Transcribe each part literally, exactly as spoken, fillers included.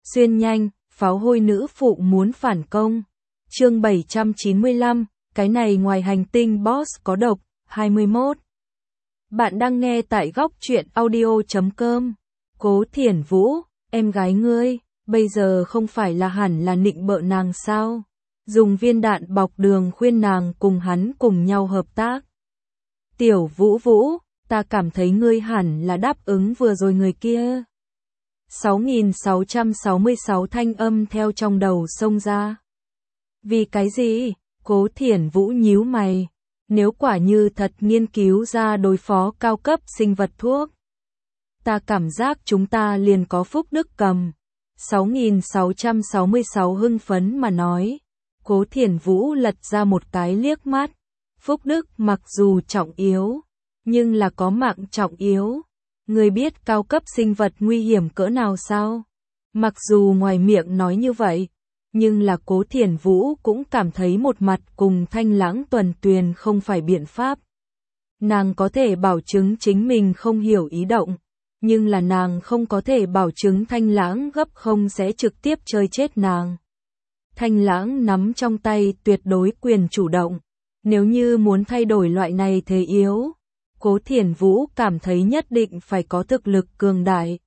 Xuyên nhanh, pháo hôi nữ phụ muốn phản công. Chương bảy trăm chín mươi lăm, cái này ngoài hành tinh boss có độc, hai mươi mốt. Bạn đang nghe tại góc truyện audio chấm com. Cố Thiển Vũ, em gái ngươi, bây giờ không phải là hẳn là nịnh bợ nàng sao? Dùng viên đạn bọc đường khuyên nàng cùng hắn cùng nhau hợp tác. Tiểu Vũ Vũ, ta cảm thấy ngươi hẳn là đáp ứng vừa rồi người kia. sáu nghìn sáu trăm sáu mươi sáu thanh âm theo trong đầu xông ra. Vì cái gì? Cố Thiển Vũ nhíu mày. Nếu quả như thật nghiên cứu ra đối phó cao cấp sinh vật thuốc, ta cảm giác chúng ta liền có phúc đức cầm. sáu nghìn sáu trăm sáu mươi sáu hưng phấn mà nói. Cố Thiển Vũ lật ra một cái liếc mắt. Phúc đức mặc dù trọng yếu, nhưng là có mạng trọng yếu. Người biết cao cấp sinh vật nguy hiểm cỡ nào sao? Mặc dù ngoài miệng nói như vậy, nhưng là Cố Thiển Vũ cũng cảm thấy một mặt cùng Thanh Lãng Tuần Tuyền không phải biện pháp. Nàng có thể bảo chứng chính mình không hiểu ý động, nhưng là nàng không có thể bảo chứng Thanh Lãng gấp không sẽ trực tiếp chơi chết nàng. Thanh Lãng nắm trong tay tuyệt đối quyền chủ động, nếu như muốn thay đổi loại này thế yếu, Cố Thiển Vũ cảm thấy nhất định phải có thực lực cường đại.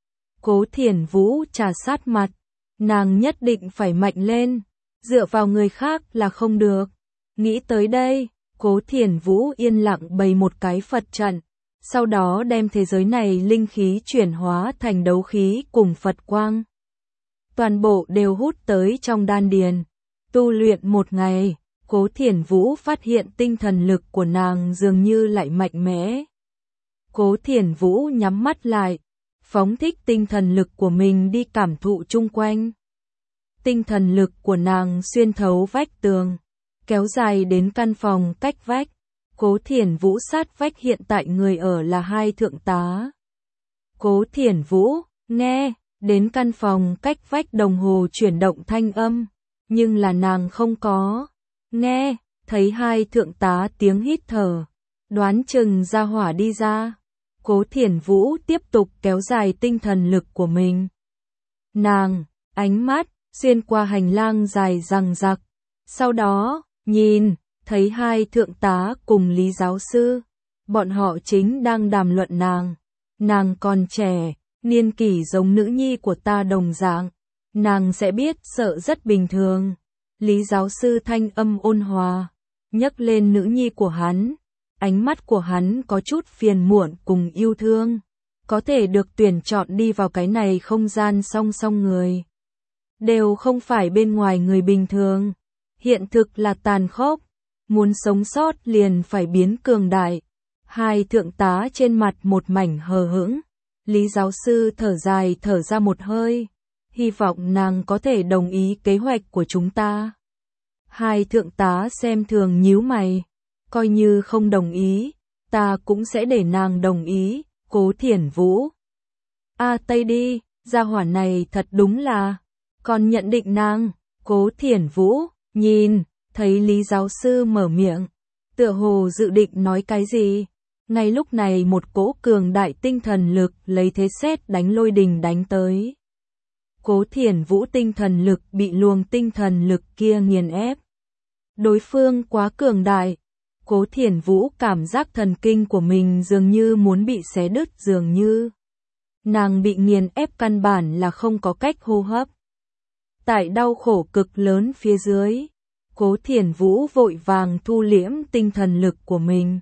Cố Thiển Vũ trà sát mặt, nàng nhất định phải mạnh lên, dựa vào người khác là không được. Nghĩ tới đây, Cố Thiển Vũ yên lặng bày một cái Phật trận, sau đó đem thế giới này linh khí chuyển hóa thành đấu khí cùng Phật quang. Toàn bộ đều hút tới trong đan điền. Tu luyện một ngày, Cố Thiển Vũ phát hiện tinh thần lực của nàng dường như lại mạnh mẽ. Cố Thiển Vũ nhắm mắt lại, phóng thích tinh thần lực của mình đi cảm thụ chung quanh. Tinh thần lực của nàng xuyên thấu vách tường, kéo dài đến căn phòng cách vách. Cố Thiển Vũ sát vách hiện tại người ở là hai thượng tá. Cố Thiển Vũ, nghe, đến căn phòng cách vách đồng hồ chuyển động thanh âm, nhưng là nàng không có. Nghe, thấy hai thượng tá tiếng hít thở, đoán chừng ra hỏa đi ra. Cố Thiển Vũ tiếp tục kéo dài tinh thần lực của mình. Nàng, ánh mắt, xuyên qua hành lang dài dằng dặc. Sau đó, nhìn, thấy hai thượng tá cùng Lý giáo sư. Bọn họ chính đang đàm luận nàng. Nàng còn trẻ, niên kỷ giống nữ nhi của ta đồng dạng. Nàng sẽ biết sợ rất bình thường. Lý giáo sư thanh âm ôn hòa, nhấc lên nữ nhi của hắn. Ánh mắt của hắn có chút phiền muộn cùng yêu thương. Có thể được tuyển chọn đi vào cái này không gian song song người. Đều không phải bên ngoài người bình thường. Hiện thực là tàn khốc. Muốn sống sót liền phải biến cường đại. Hai thượng tá trên mặt một mảnh hờ hững. Lý giáo sư thở dài thở ra một hơi. Hy vọng nàng có thể đồng ý kế hoạch của chúng ta. Hai thượng tá xem thường nhíu mày. Coi như không đồng ý, ta cũng sẽ để nàng đồng ý. Cố Thiển Vũ. A à, Tây đi, gia hỏa này thật đúng là. Còn nhận định nàng. Cố Thiển Vũ, nhìn, thấy Lý giáo sư mở miệng. Tựa hồ dự định nói cái gì. Ngay lúc này một cỗ cường đại tinh thần lực lấy thế sét đánh lôi đình đánh tới. Cố Thiển Vũ tinh thần lực bị luồng tinh thần lực kia nghiền ép. Đối phương quá cường đại. Cố Thiển Vũ cảm giác thần kinh của mình dường như muốn bị xé đứt dường như. Nàng bị nghiền ép căn bản là không có cách hô hấp. Tại đau khổ cực lớn phía dưới, Cố Thiển Vũ vội vàng thu liễm tinh thần lực của mình.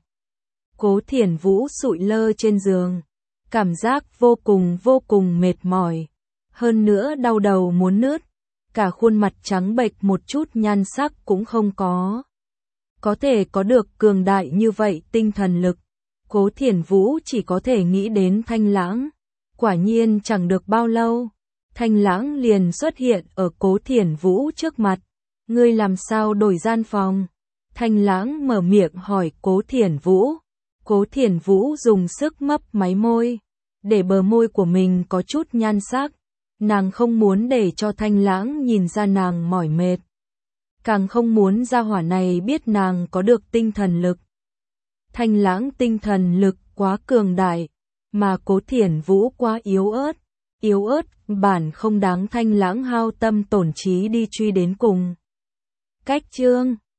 Cố Thiển Vũ sụi lơ trên giường, cảm giác vô cùng vô cùng mệt mỏi. Hơn nữa đau đầu muốn nứt, cả khuôn mặt trắng bệch một chút nhan sắc cũng không có. Có thể có được cường đại như vậy tinh thần lực, Cố Thiển Vũ chỉ có thể nghĩ đến Thanh Lãng. Quả nhiên chẳng được bao lâu, Thanh Lãng liền xuất hiện ở Cố Thiển Vũ trước mặt. Ngươi làm sao đổi gian phòng? Thanh Lãng mở miệng hỏi Cố Thiển Vũ. Cố Thiển Vũ dùng sức mấp máy môi, để bờ môi của mình có chút nhan sắc. Nàng không muốn để cho Thanh Lãng nhìn ra nàng mỏi mệt. Càng không muốn gia hỏa này biết nàng có được tinh thần lực. Thanh Lãng tinh thần lực quá cường đại, mà Cố Thiển Vũ quá yếu ớt. yếu ớt, bản không đáng Thanh Lãng hao tâm tổn trí đi truy đến cùng. Cách chương